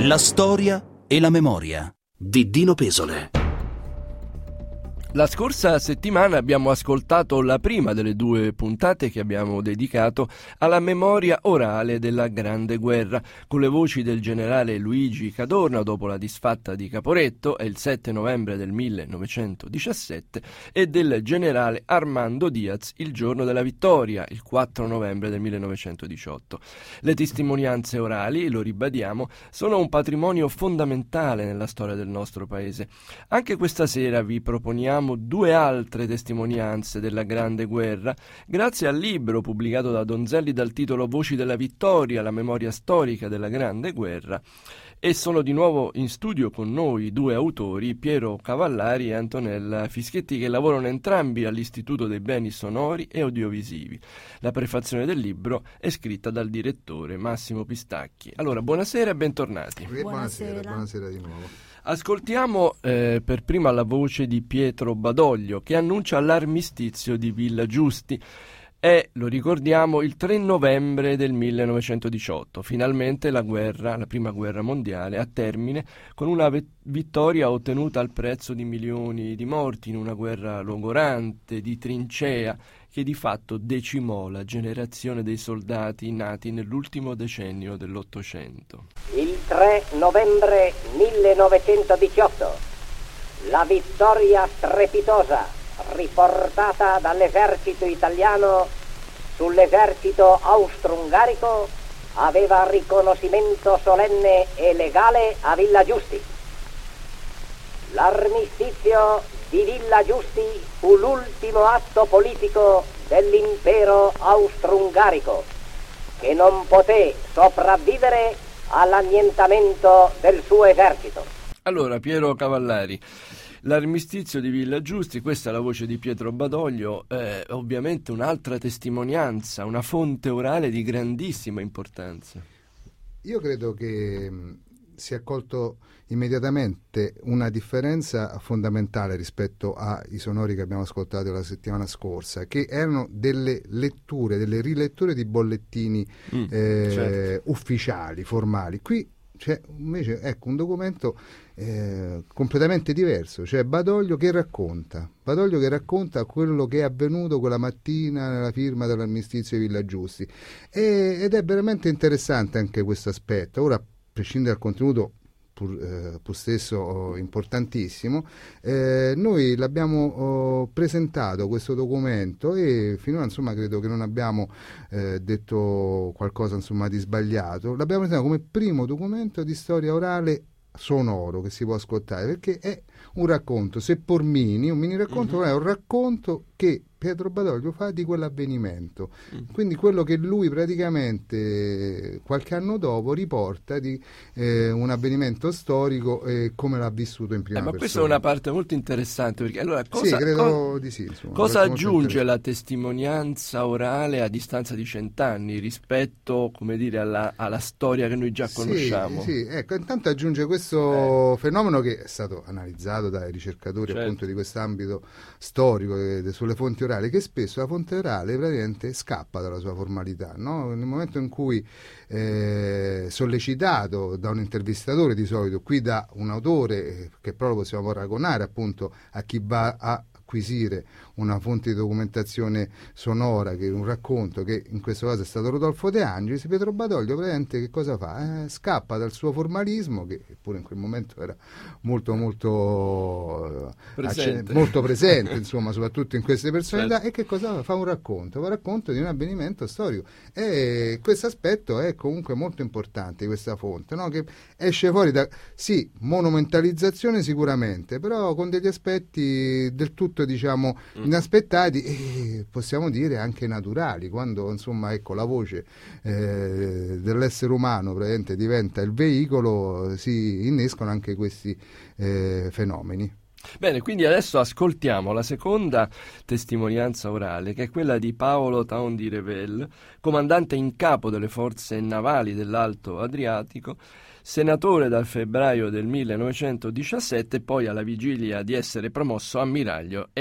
La storia e la memoria di Dino Pesole. La scorsa settimana abbiamo ascoltato la prima delle due puntate che abbiamo dedicato alla memoria orale della Grande Guerra, con le voci del generale Luigi Cadorna dopo la disfatta di Caporetto, il 7 novembre del 1917, e del generale Armando Diaz il giorno della vittoria, il 4 novembre del 1918. Le testimonianze orali, lo ribadiamo, sono un patrimonio fondamentale nella storia del nostro paese. Anche questa sera vi proponiamo due altre testimonianze della Grande Guerra, grazie al libro pubblicato da Donzelli dal titolo Voci della Vittoria, la memoria storica della Grande Guerra, e sono di nuovo in studio con noi due autori, Piero Cavallari e Antonella Fischetti, che lavorano entrambi all'Istituto dei Beni Sonori e Audiovisivi. La prefazione del libro è scritta dal direttore Massimo Pistacchi. Allora, buonasera e bentornati. Buonasera di nuovo. Ascoltiamo per prima la voce di Pietro Badoglio, che annuncia l'armistizio di Villa Giusti. È, lo ricordiamo, il 3 novembre del 1918. Finalmente la prima guerra mondiale, a termine con una vittoria ottenuta al prezzo di milioni di morti in una guerra logorante, di trincea, che di fatto decimò la generazione dei soldati nati nell'ultimo decennio dell'Ottocento. Il 3 novembre 1918, la vittoria strepitosa riportata dall'esercito italiano sull'esercito austro-ungarico aveva riconoscimento solenne e legale a Villa Giusti. L'armistizio di Villa Giusti fu l'ultimo atto politico dell'impero austro-ungarico, che non poté sopravvivere all'annientamento del suo esercito. Allora, Piero Cavallari, l'armistizio di Villa Giusti, questa è la voce di Pietro Badoglio, ovviamente un'altra testimonianza, una fonte orale di grandissima importanza. Io credo che si è colto immediatamente una differenza fondamentale rispetto ai sonori che abbiamo ascoltato la settimana scorsa, che erano delle letture, delle riletture di bollettini certo, ufficiali, formali. Qui c'è invece un documento completamente diverso, cioè Badoglio che racconta quello che è avvenuto quella mattina nella firma dell'armistizio di Villa Giusti, ed è veramente interessante anche questo aspetto. Ora, a prescindere dal contenuto pur stesso importantissimo, noi l'abbiamo presentato questo documento, e finora credo che non abbiamo detto qualcosa di sbagliato. L'abbiamo presentato come primo documento di storia orale sonoro che si può ascoltare, perché è un racconto, seppur un mini racconto, è un racconto che Pietro Badoglio fa di quell'avvenimento, quindi quello che lui praticamente qualche anno dopo riporta di un avvenimento storico e come l'ha vissuto in prima persona. Questa è una parte molto interessante, perché allora cosa aggiunge la testimonianza orale a distanza di 100 anni rispetto, come dire, alla storia che noi già conosciamo? Intanto aggiunge questo fenomeno che è stato analizzato dai ricercatori, certo, appunto di quest'ambito storico, sulle fonti orali, che spesso la fonte orale praticamente scappa dalla sua formalità, no? Nel momento in cui sollecitato da un intervistatore, di solito qui da un autore, che però lo possiamo paragonare appunto a chi va a acquisire una fonte di documentazione sonora, che è un racconto, che in questo caso è stato Rodolfo De Angelis, Pietro Badoglio praticamente che cosa fa? Scappa dal suo formalismo, che pure in quel momento era molto presente insomma, soprattutto in queste personalità, certo. E che cosa fa? Fa un racconto di un avvenimento storico, e questo aspetto è comunque molto importante di questa fonte, no? Che esce fuori da, sì, monumentalizzazione sicuramente, però con degli aspetti del tutto inaspettati, e possiamo dire anche naturali, quando la voce dell'essere umano praticamente diventa il veicolo, si innescono anche questi fenomeni. Bene, quindi adesso ascoltiamo la seconda testimonianza orale, che è quella di Paolo Taon di Revel, comandante in capo delle forze navali dell'Alto Adriatico, senatore dal febbraio del 1917, poi alla vigilia di essere promosso ammiraglio e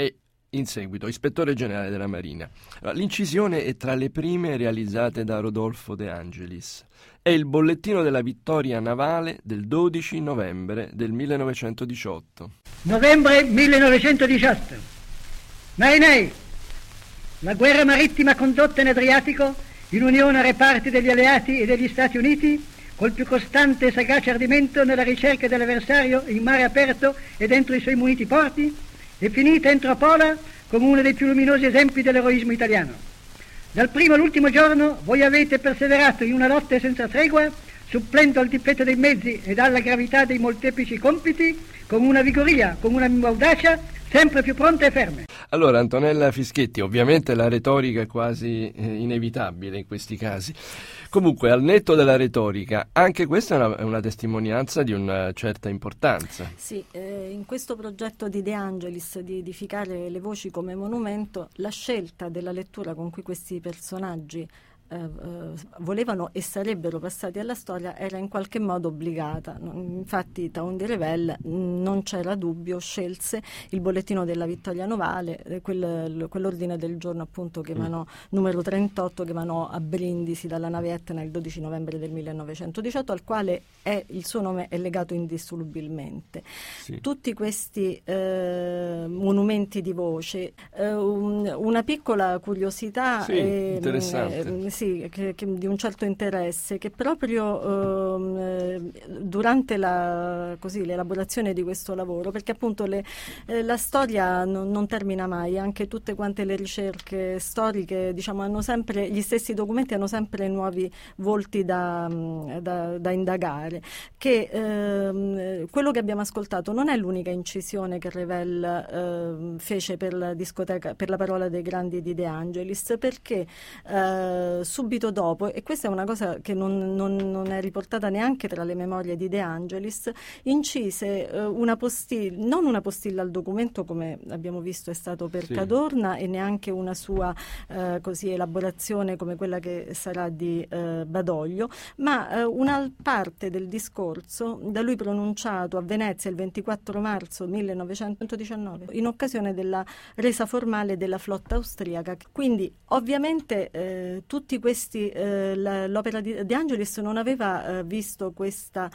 In seguito, ispettore generale della Marina. L'incisione è tra le prime realizzate da Rodolfo De Angelis. È il bollettino della vittoria navale del 12 novembre del 1918. Novembre 1918. Marinai, la guerra marittima condotta in Adriatico, in unione a reparti degli alleati e degli Stati Uniti, col più costante e sagace ardimento nella ricerca dell'avversario in mare aperto e dentro i suoi muniti porti, è finita entro Pola come uno dei più luminosi esempi dell'eroismo italiano. Dal primo all'ultimo giorno voi avete perseverato in una lotta senza tregua, supplendo al difetto dei mezzi ed alla gravità dei molteplici compiti, con una vigoria, con una audacia sempre più pronte e ferme. Allora, Antonella Fischetti, ovviamente la retorica è quasi inevitabile in questi casi. Comunque, al netto della retorica, anche questa è una testimonianza di una certa importanza. Sì, in questo progetto di De Angelis di edificare le voci come monumento, la scelta della lettura con cui questi personaggi volevano e sarebbero passati alla storia era in qualche modo obbligata. Infatti Taon di Revel, non c'era dubbio, scelse il bollettino della vittoria navale, quell'ordine del giorno appunto che emanò, numero 38, che emanò a Brindisi dalla nave Etna il 12 novembre del 1918, al quale il suo nome è legato indissolubilmente. Sì. Tutti questi monumenti di voce, una piccola curiosità, sì, interessante. Sì, che di un certo interesse, che proprio durante l'elaborazione di questo lavoro, perché appunto la storia non termina mai, anche tutte quante le ricerche storiche, diciamo, hanno sempre, gli stessi documenti hanno sempre nuovi volti da indagare, che quello che abbiamo ascoltato non è l'unica incisione che Revel fece per la discoteca, per la parola dei grandi di De Angelis, perché subito dopo, e questa è una cosa che non è riportata neanche tra le memorie di De Angelis, incise non una postilla al documento come abbiamo visto è stato per Cadorna, e neanche una sua elaborazione come quella che sarà di Badoglio, ma una parte del discorso da lui pronunciato a Venezia il 24 marzo 1919 in occasione della resa formale della flotta austriaca. Quindi ovviamente tutti questi, l'opera di De Angelis non aveva visto questa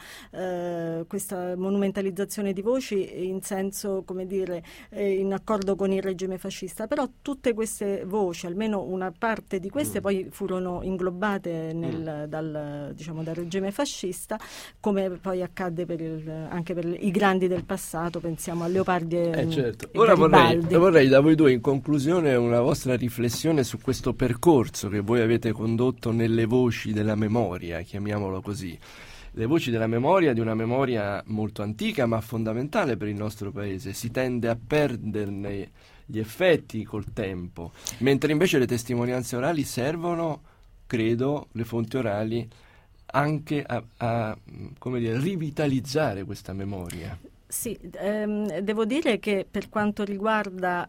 monumentalizzazione di voci in senso, come dire, in accordo con il regime fascista, però tutte queste voci, almeno una parte di queste, poi furono inglobate dal regime fascista, come poi accadde anche per i grandi del passato, pensiamo a Leopardi e certo. E ora Garibaldi. vorrei da voi due in conclusione una vostra riflessione su questo percorso che voi avete condotto nelle voci della memoria, chiamiamolo così. Le voci della memoria, di una memoria molto antica ma fondamentale per il nostro paese. Si tende a perderne gli effetti col tempo, mentre invece le testimonianze orali servono, credo, le fonti orali, anche a rivitalizzare questa memoria. Sì, devo dire che per quanto riguarda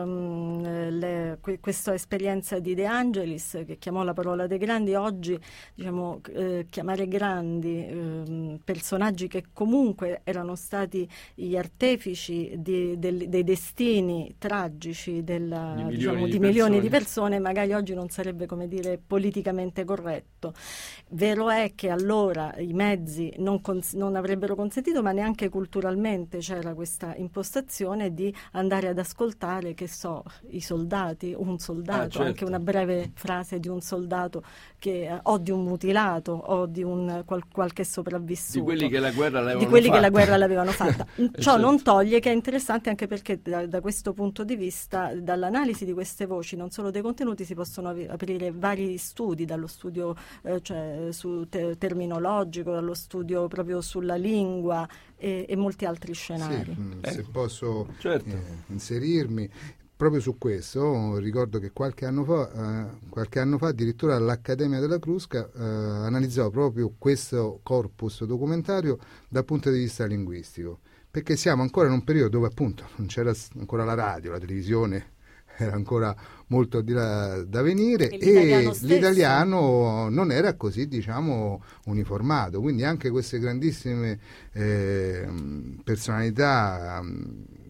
questa esperienza di De Angelis, che chiamò la parola dei grandi, oggi chiamare grandi personaggi che comunque erano stati gli artefici dei destini tragici di milioni di persone, magari oggi non sarebbe, come dire, politicamente corretto. Vero è che allora i mezzi non avrebbero consentito, ma neanche culturalmente c'era questa impostazione di andare ad ascoltare, i soldati, un soldato, certo. Anche una breve frase di un soldato o di un mutilato o di un qualche sopravvissuto. Di quelli che la guerra l'avevano fatta. Ciò certo. non toglie che è interessante, anche perché da questo punto di vista, dall'analisi di queste voci, non solo dei contenuti, si possono aprire vari studi, dallo studio terminologico, dallo studio proprio sulla lingua e molti altri scenari. Sì, se posso certo. Inserirmi proprio su questo, ricordo che qualche anno fa addirittura l'Accademia della Crusca analizzò proprio questo corpus documentario dal punto di vista linguistico, perché siamo ancora in un periodo dove appunto non c'era ancora la radio, la televisione era ancora molto da venire, e l'italiano non era così, diciamo, uniformato, quindi anche queste grandissime personalità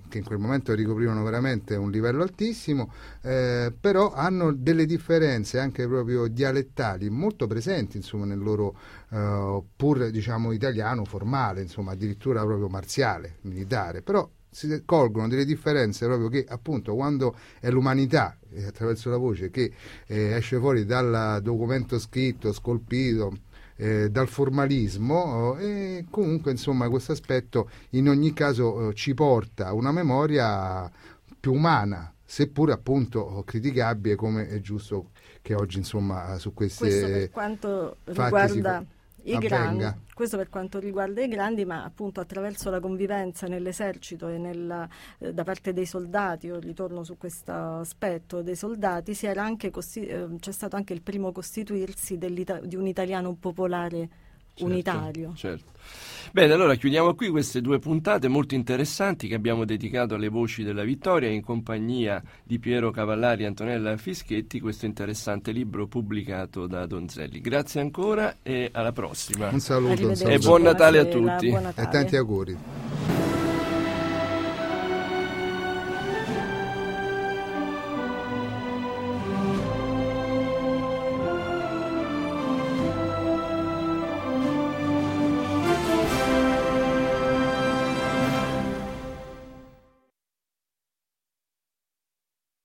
che in quel momento ricoprivano veramente un livello altissimo, però hanno delle differenze anche proprio dialettali molto presenti, insomma, nel loro pur diciamo italiano formale, insomma addirittura proprio marziale, militare, però si colgono delle differenze proprio che appunto quando è l'umanità attraverso la voce che esce fuori dal documento scritto, scolpito, dal formalismo, e comunque insomma questo aspetto in ogni caso ci porta a una memoria più umana, seppur appunto criticabile, come è giusto che oggi insomma su queste questo per quanto riguarda i grandi, questo per quanto riguarda i grandi, ma appunto attraverso la convivenza nell'esercito e da parte dei soldati, io ritorno su questo aspetto dei soldati, c'è stato anche il primo costituirsi di un italiano popolare unitario. Certo. Bene, allora chiudiamo qui queste 2 puntate molto interessanti che abbiamo dedicato alle voci della vittoria in compagnia di Piero Cavallari e Antonella Fischetti, questo interessante libro pubblicato da Donzelli. Grazie ancora e alla prossima. Un saluto e buon Natale a tutti e tanti auguri.